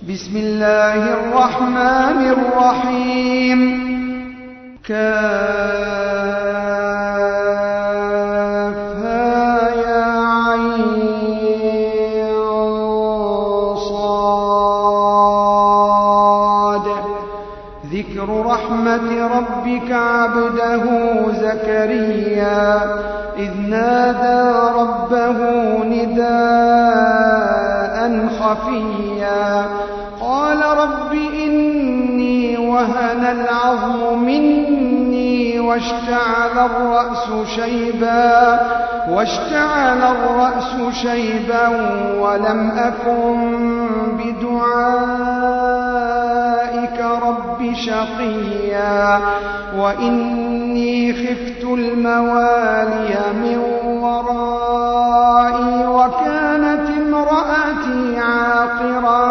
بسم الله الرحمن الرحيم. كافها يا عين صاد. ذكر رحمة ربك عبده زكريا إذ نادى ربه نداء خفيا قال رب إني وهن العظم مني واشتعل الرأس شيبا ولم أكن بدعائك رب شقيا وإني خفت الموالي من ورائي وكانت امرأتي عاقرا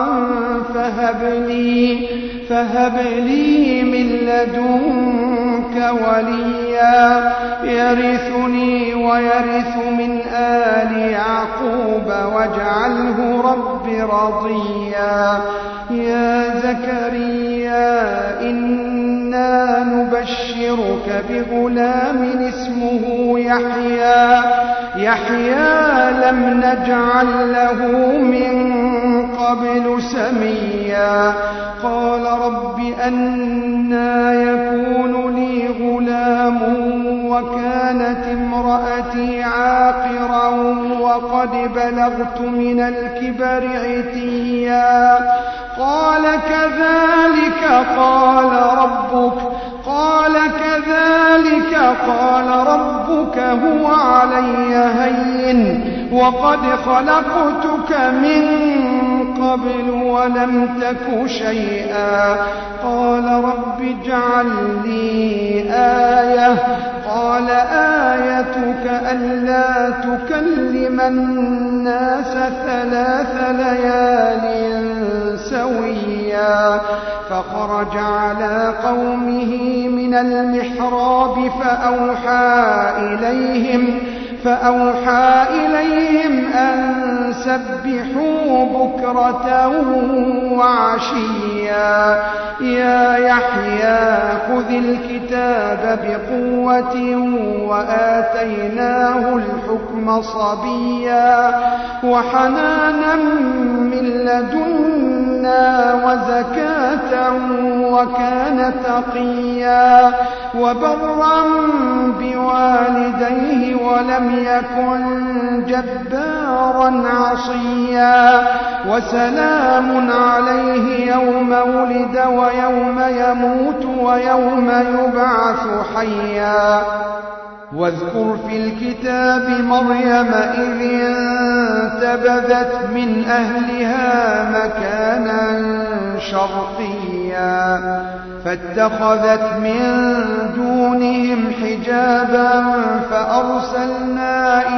فهب لي من لدنك وليا يرثني ويرث من آل يعقوب واجعله رب رضيا. يا زكريا إنا نبشرك بغلام اسمه يحيى لم نجعل له من قبل سميا. قال رب أنى يكون لي غلام وكانت امرأتي عاقرا وقد بلغت من الكبر عتيا. قال كذلك قال ربك هو علي هين وقد خلقتك من قبل ولم تك شيئا. قال رب اجعل لي آية. قال آيتك ألا تكلم الناس 3 ليال سويا. فخرج على قومه من المحراب فأوحى إليهم أن سبحوا بكرة وعشيا. يا يحيى خذ الكتاب بقوة وآتيناه الحكم صبيا وحنانا من لدنا وزكاة وكان تقيا وبرا بوالديه ولم يكن جبارا عصيا. وسلام عليه يوم ولد ويوم يموت ويوم يبعث حيا. واذكر في الكتاب مريم إذ انتبذت من أهلها مكانا شرقيا فاتخذت من دونهم حجابا فأرسلنا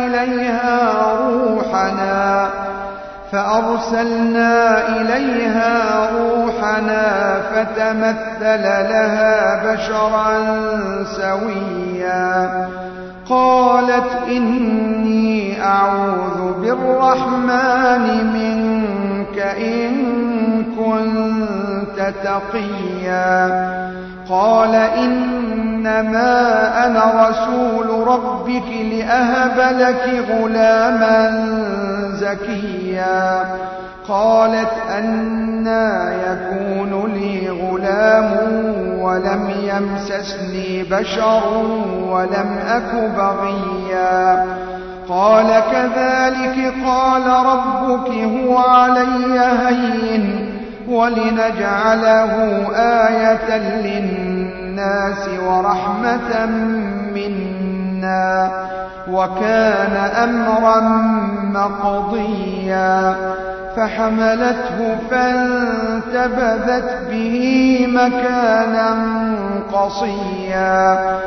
إليها روحنا فتمثل لها بشرا سويا. قالت إني أعوذ بالرحمن منك إن كنت تقيا. قال إنما أنا رسول ربك لأهب لك غلاما زكيا. قالت أنى يكون لي غلام ولم يمسسني بشر ولم أك بغيا. قال كذلك قال ربك هو علي هين ولنجعله آية للناس ورحمة منا وكان أمرا مقضيا. فحملته فانتبذت به مكانا قصيا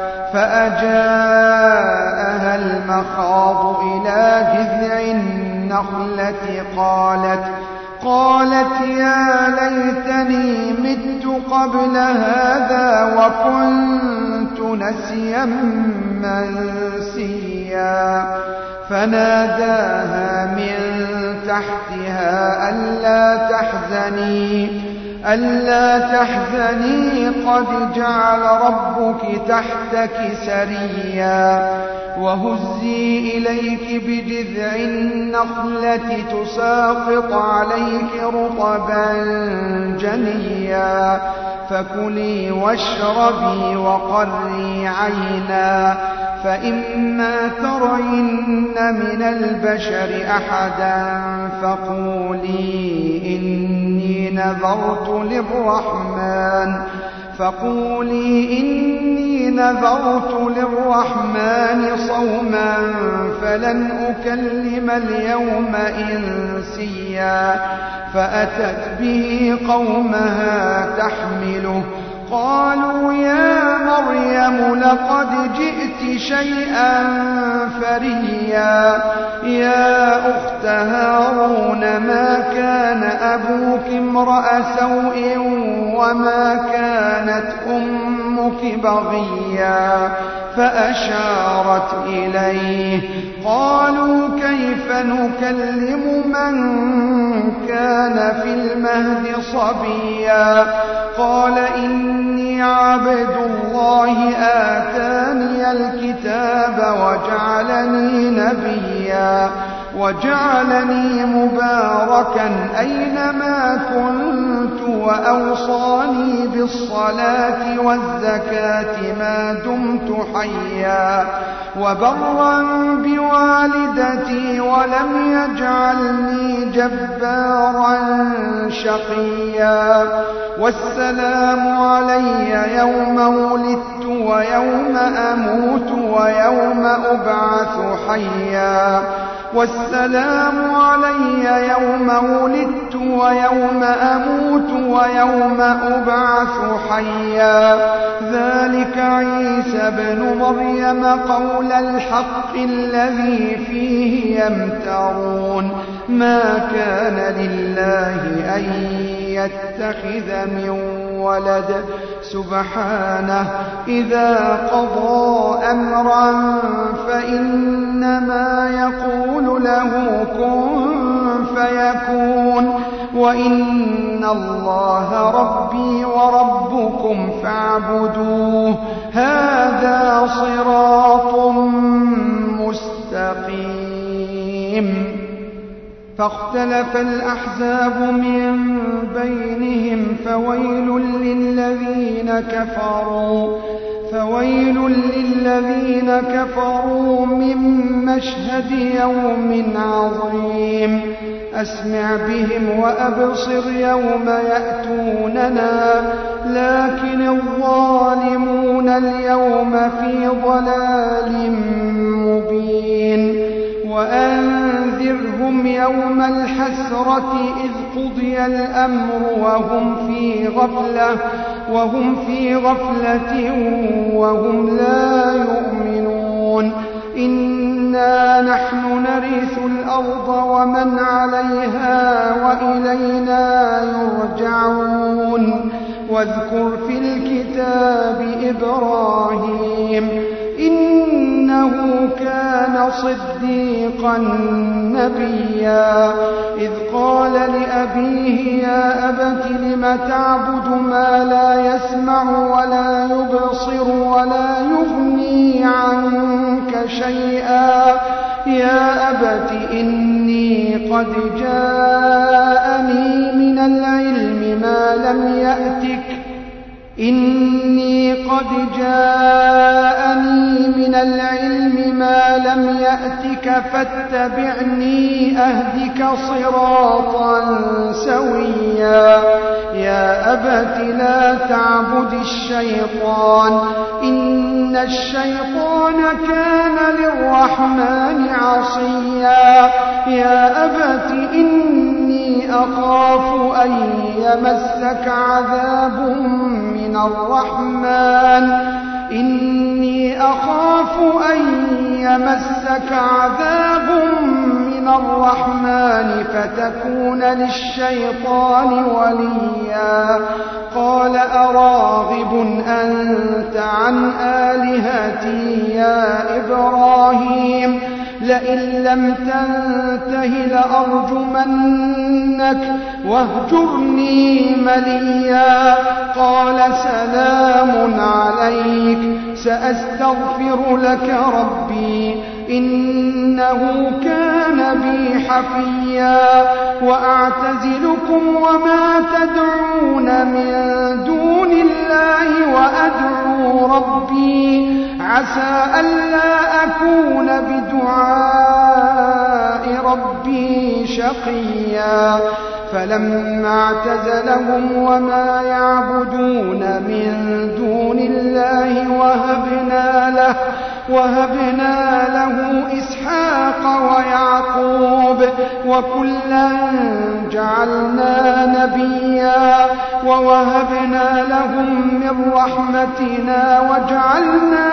فأجاءها المخاض إلى جذع النخلة قالت يا ليتني مت قبل هذا وكنت نسيا منسيا. فناداها من تحتها ألا تحزني قد جعل ربك تحتك سريا وهزي إليك بجذع النخلة تساقط عليك رطبا جنيا فكلي واشربي وقري عينا فإما ترين من البشر أحدا فقولي إني نذرت للرحمن صوما فلن أكلم اليوم إنسيا فأتت به قومها تحمله قالوا يا مريم لقد جئت شيئا فريا يا أخت هارون ما كان أبوك امرأ سوء وما كانت أمك بغيا فأشارت إليه قالوا كيف نكلم من كان في المهد صبيا قال إني عبد الله آتاني الكتاب وجعلني مباركا أينما كنت وأوصاني بالصلاة والزكاة ما دمت حيا وبرا بوالدتي ولم يجعلني جبارا شقيا والسلام علي يوم ولدت ويوم أموت ويوم أبعث حيا والسلام علي يوم ولدت ويوم أموت ويوم أبعث حيا ذلك عيسى ابن مريم قول الحق الذي فيه يمترون ما كان لله أن يتخذ من ولد سبحانه إذا قضى أمرا فإنما يقول له كن فيكون وإن الله ربي وربكم فاعبدوه هذا صراط مستقيم فاختلف الأحزاب من بينهم فويل للذين كفروا من مشهد يوم عظيم أسمع بهم وأبصر يوم يأتوننا لكن الظالمون اليوم في ضلال مبين وأنذرهم يوم الحسرة إذ قضي الأمر وهم في غفلة وهم لا يؤمنون إنا نحن نرث الأرض ومن عليها وإلينا يرجعون واذكر في الكتاب إبراهيم إنه كان صديقا نبيا إذ قال لأبيه يا أبت لم تعبد ما لا يسمع ولا يبصر ولا يغني عنك شيئا يا أبت إني قد جاءني من العلم ما لم يأتك فاتبعني أهدك صراطا سويا يا أبت لا تعبد الشيطان إن الشيطان كان للرحمن عصيا يا أبت إني أخاف أن يمسك عذاب من الرحمن فتكون للشيطان وليا قال أراغب أنت عن آلهتي يا إبراهيم لئن لم تنته لأرجمنك واهجرني مليا. قال سلام عليك سأستغفر لك ربي إنه كان بي حفيا. وأعتزلكم وما تدعون من دون الله وأدعو ربي عسى ألا أكون بدعاء ربي شقيا. فلما اعتزلهم وما يعبدون من دون الله وهبنا له إسحاق ويعقوب وكلا جعلنا نبيا. ووهبنا لهم من رحمتنا وجعلنا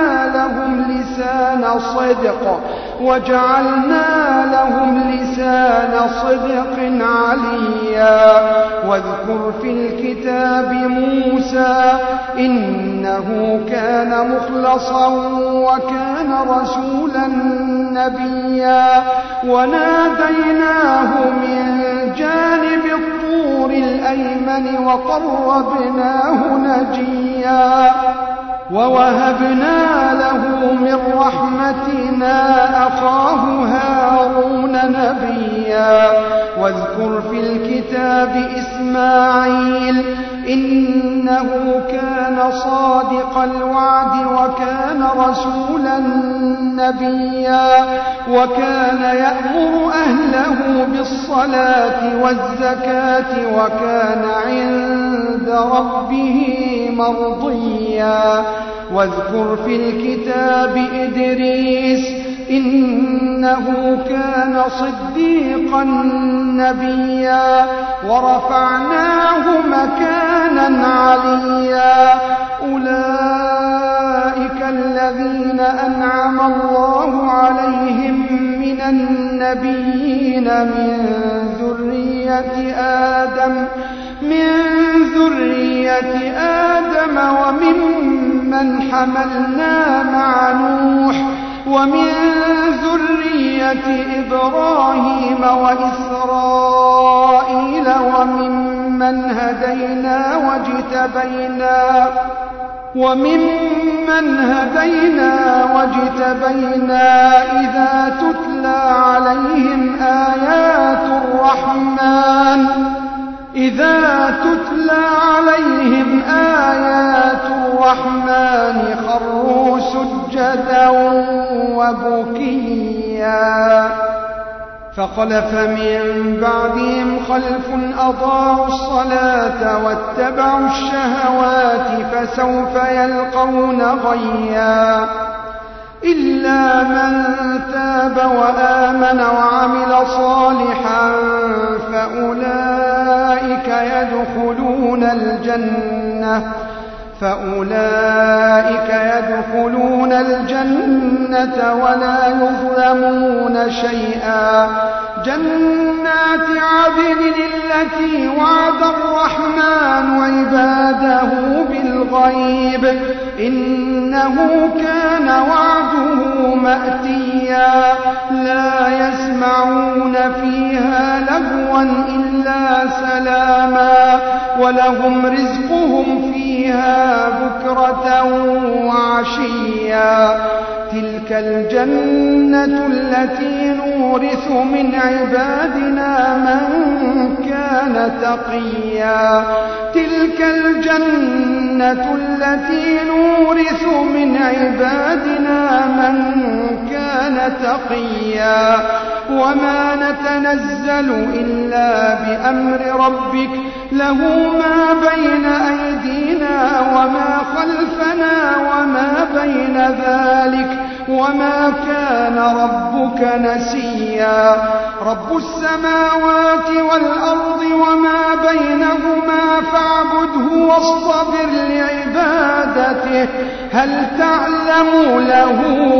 لهم لسان صدق عليا. واذكر في الكتاب موسى إنه كان مخلصا وكان رسولا نبيا. وناديناه من جانب الطور الأيمن وقربناه نجيا. ووهبنا له من رحمتنا أخاه هارون نبيا. واذكر في الكتاب إسماعيل إنه كان صادق الوعد وكان رسولا نبيا. وكان يأمر أهله بالصلاة والزكاة وكان عند ربه مرضيا. واذكر في الكتاب إدريس إنه كان صديقا نبيا. ورفعناه مكانا عليا. أولئك الذين أنعم الله عليهم من النبيين من ذرية آدم وممن حملنا مع نوح ومن ذرية إبراهيم وإسرائيل وممن هدينا وجتبينا إذا تتلى عليهم آيات الرحمن خروا سجدا وبكيا. فخلف من بعدهم خلف أضاعوا الصلاة واتبعوا الشهوات فسوف يلقون غيا. إلا من تاب وآمن وعمل صالحا فأولئك يدخلون الجنة ولا يظلمون شيئا. جنات عدن التي وعد الرحمن عباده بالغيب إنه كان وعده مأتيا. لا يسمعون فيها لغوا إلا سلاما ولهم رزقهم فيها بكرة وعشيا. تلك الجنة التي نورث من عبادنا من كان تقيا. وما نتنزل إلا بأمر ربك له ما بين أيدينا وما خلفنا وما بين ذلك وما كان ربك نسيا. رب السماوات والأرض وما بينهما فاعبده واصطبر لعبادته هل تعلم له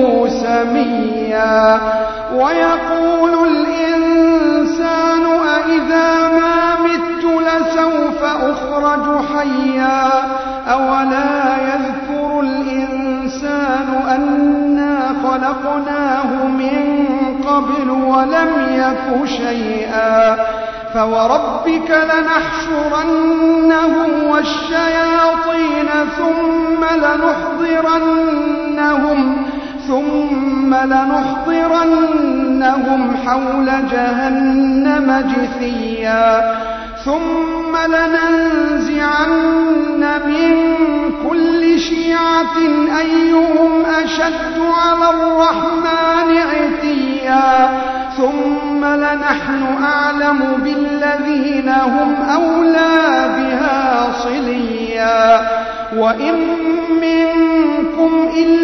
سميا. ويقول الإنسان أإذا ما مت لسوف أخرج حيا. أولا يذكر الإنسان أنا خلقناه من قبل ولم يك شيئا فوربك لنحشرنهم والشياطين ثم لنحضرنهم حول جهنم جثيا ثم لننزعن من كل شيعة أيهم أشد على الرحمن عتيا ثم لنحن أعلم بالذين هم أولى بها صليا وإن منكم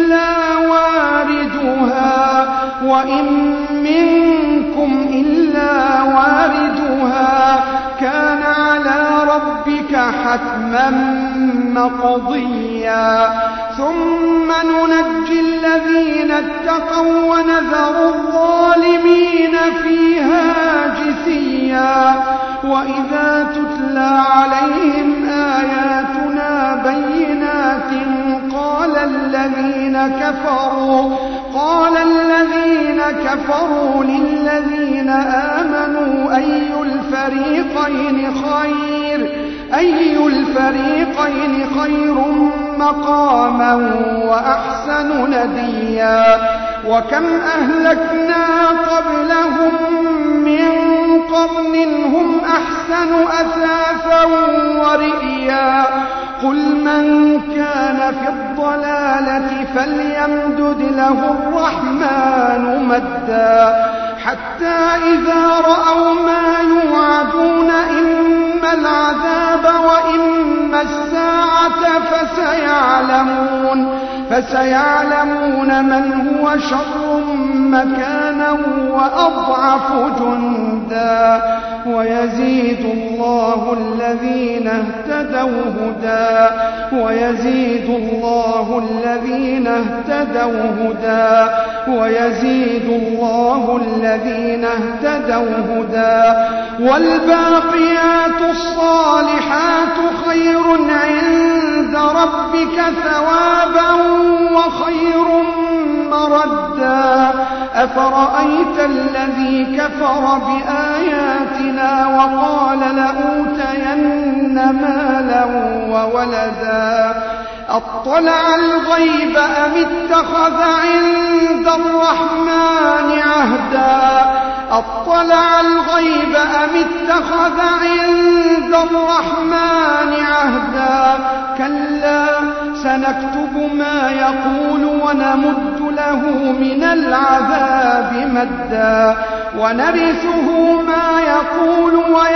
إلا واردها كان على ربك حتما مقضيا ثم ننجي الذين اتقوا ونذر الظالمين فيها جثيا وإذا تتلى عليهم آياتنا بينات قال الذين كفروا للذين آمنوا أي الفريقين خير مقاما وأحسن نديا وكم أهلكنا قبلهم من قرن هم أحسن أثاثا ورئيا قل من كان في الضلالة فليمدد له الرحمن مدا حتى إذا رأوا ما يوعدون إما العذاب وإما الساعة فسيعلمون من هو شر مكانا وأضعف جندا ويزيد الله الذين اهتدوا هدى والباقيات الصالحات خير عند ربك ثوابا وخير مردا أفرأيت الذي كفر بآياتنا وقال لأوتين مالا وولدا أطلع الغيب أم اتخذ عند الرحمن عهدا كلا سنكتب ما يقول ونمد له من العذاب مدا ونرثه ما يقول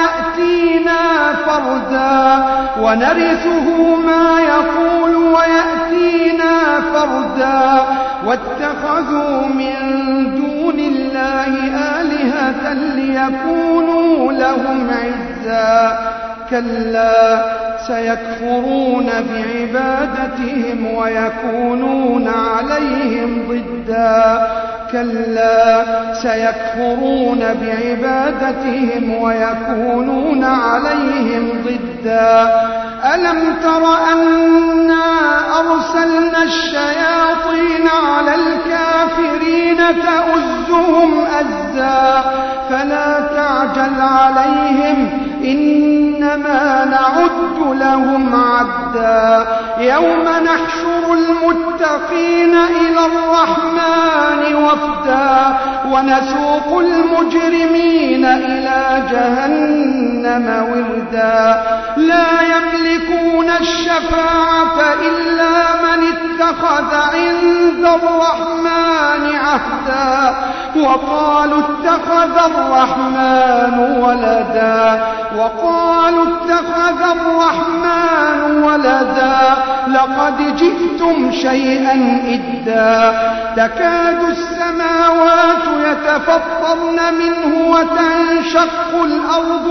ويأتينا فردا واتخذوا من دون الله آلهة ليكونوا لهم عزا كلا سيكفرون بعبادتهم ويكونون عليهم ضدا ألم تر أنا أرسلنا الشياطين على الكافرين تؤزهم أزا فلا تعجل عليهم إنما نعد لهم عدا يوم نحشر المتقين إلى الرحمن وفدا ونسوق المجرمين إلى جهنم وردا لا يملكون الشفاعة إلا من اتخذ عند الرحمن عهدا وقالوا اتخذ الرحمن ولدا لقد جئتم شيئا إدا تكاد السماوات يتفطرن منه وتنشق الأرض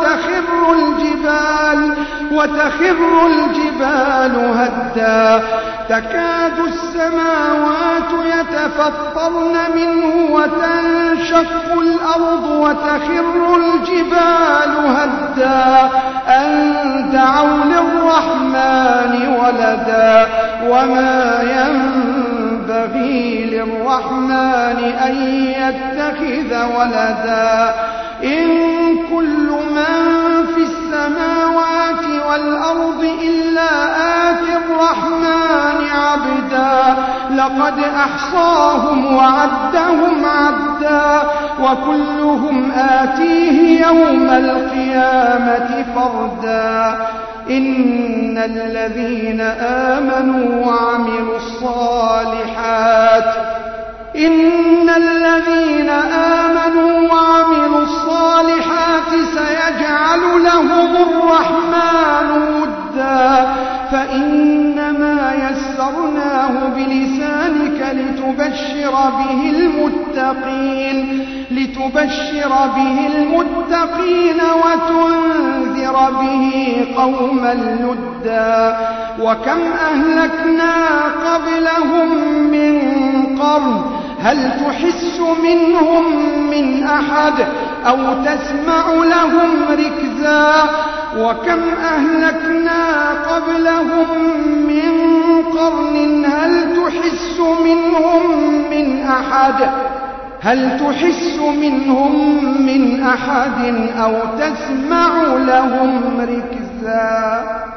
وتخر الجبال هدا تكاد السماوات يتفطرن منه وتنشق الأرض وتخر الجبال هدا أن دعوا للرحمن ولدا وما ينبغي ينبغي للرحمن أن يتخذ ولدا إن كل من في السماوات والأرض إلا آتي الرحمن عبدا لقد أحصاهم وعدهم عدا وكلهم آتيه يوم القيامة فردا إن الذين آمنوا وعملوا الصالحات سيجعل لهم الرحمن ودا فإنما يسرناه بلسانك لتبشر به المتقين وتنذر به قوما لدا وكم أهلكنا قبلهم من قرن هل تحس منهم من أحد أو تسمع لهم ركزا وكم أهلكنا قبلهم من قرن هل تحس منهم من أحد أو تسمع لهم ركزا